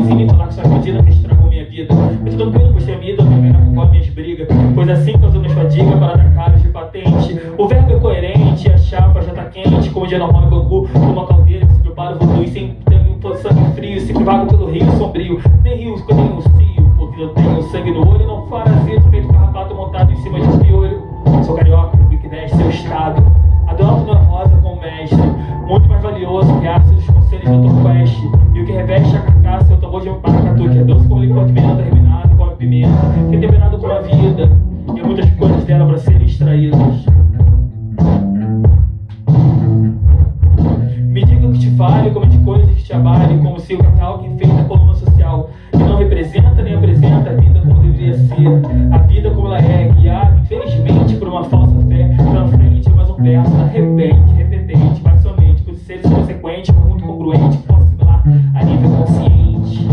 vizinho e falar que suas batidas que estragam minha vida. Eu tô tranquilo, pois tenho medo, eu me engano com as minhas brigas. Pois assim causou minhas fadigas para dar caros de patente. O verbo é coerente, a chapa já tá quente. Como dia normal em Bangu, como uma caldeira que se prepara o voodoo. E sem sangue frio, sempre vago pelo rio sombrio. Nem rio que eu tenho um cio, porque eu tenho sangue no olho. Não parasito, feito carrapato montado em cima de um piolho. Sou carioca, que veste seu estado. Adoro na rosa com o mestre, muito mais valioso que ácidos conselhos do Torquest. E o que reveste a carcaça é o tambor de um paracatu, que é doce como licor de menta, terminado com a pimenta, que é temperado com a vida. E muitas coisas deram para serem extraídas. Me diga o que te fale, como de coisas que te abale, como se o capital que enfeita a coluna social e não representa nem apresenta a vida como deveria ser. A vida como ela é, guiada, infelizmente, por uma falsa fé. Pra frente, mais um verso, de repente, repetente, vai somente, por ser consequente, mas muito congruente, posso assimilar a nível consciente.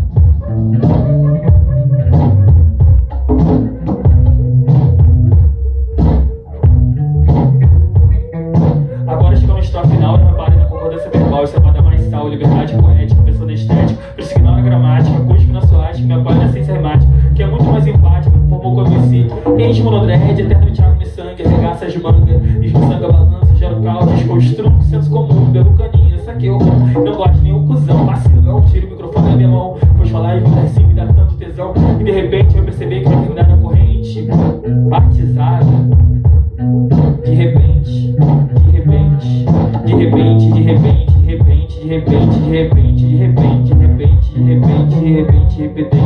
Agora chegamos na história final, não repare na concordância verbal, estampada mais sal, liberdade poética, pensando estética, persignal na gramática, acústico na suástica, me apoia na ciência remática, que é muito mais empático, formou como MC, ente monodread, eterno Thiago me sangue, arregaça de manga, esmiçanga balança, gera o caos, desconstruo, senso comum, belo caninho, essa aqui eu não gosto de nenhum cuzão, vacilão, tiro o microfone da minha mão, pois falar e vir assim me dá tanto tesão, e de repente eu percebi que vai terminar na corrente, batizada, de repente, de repente, de repente, de repente, de repente, de repente, de repente, de repente, de repente, de repente, de repente, de repente,